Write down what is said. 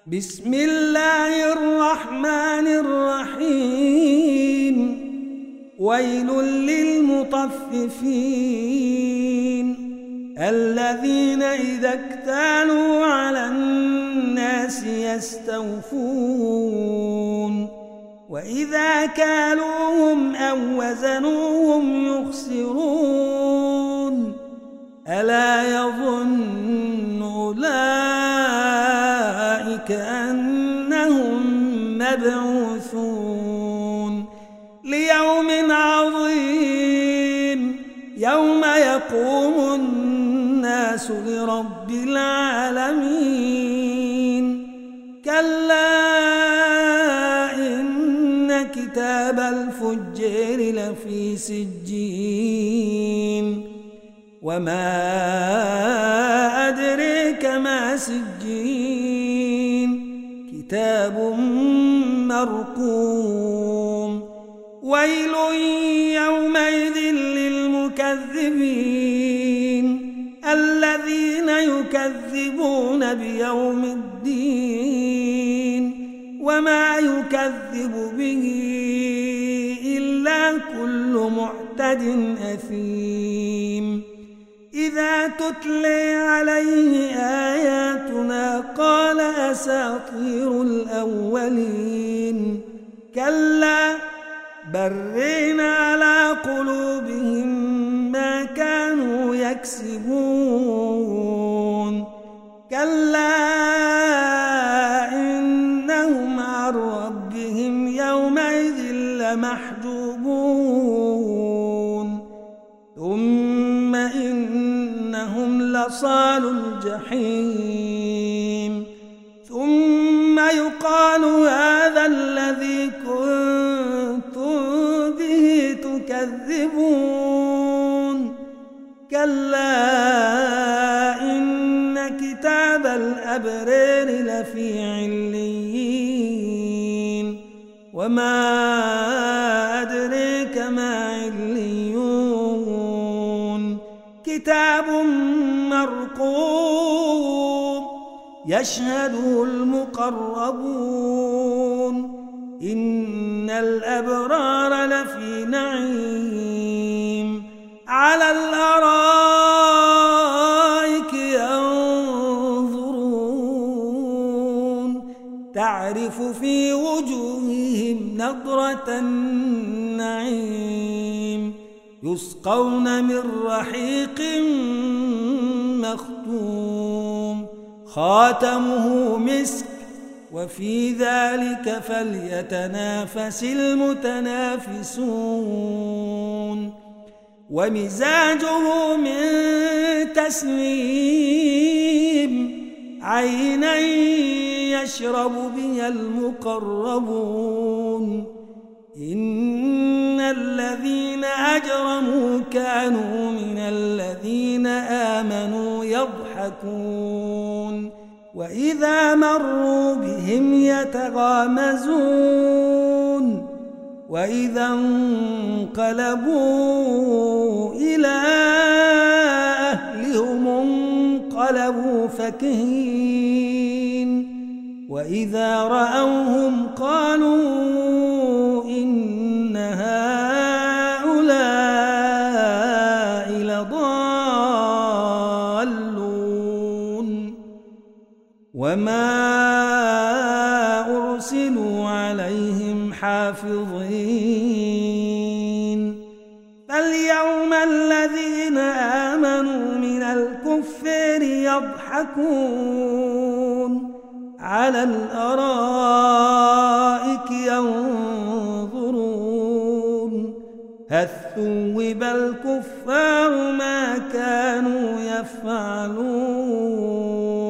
بسم الله الرحمن الرحيم ويل للمطففين الذين إذا اكتالوا على الناس يستوفون وإذا كالوهم أو وزنوهم يخسرون ألا يظن أولئك أنهم مبعوثون ليوم عظيم يوم يقوم الناس لرب العالمين كلا إن كتاب الفجار لفي سجين وما أدريك ما سجين كتاب مرقوم ويل يومئذ للمكذبين الذين يكذبون بيوم الدين وما يكذب به إلا كل معتد أثيم إذا تتلي عليه آياتنا قال أساطير الأولين كلا برين على قلوبهم ما كانوا يكسبون كلا إنهم عن ربهم يومئذ لمحجوبون ثم إنهم لصال الجحيم ثم يقال هذا الذي كنتم به تكذبون كلا إن كتاب الأبرار لفي عليين وما أدريك ما عليون كتاب مرقوم يشهده المقربون إن الأبرار لفي نعيم على الأرائك ينظرون تعرف في وجوههم نضرة النعيم يسقون من رحيق مختوم خاتمه مسك وفي ذلك فليتنافس المتنافسون ومزاجه من تسنيم عينا يشرب بها المقربون إن الذين أجرموا كانوا من الذين آمنوا يضحكون وإذا مروا بهم يتغامزون وإذا انقلبوا إلى أهلهم انقلبوا فكهين وإذا رأوهم قالوا إن هؤلاء لضالون وما أرسلوا عليهم حافظين فاليوم الذين آمنوا من الكفار يضحكون على الأرائك ينظرون هل ثوب الكفار ما كانوا يفعلون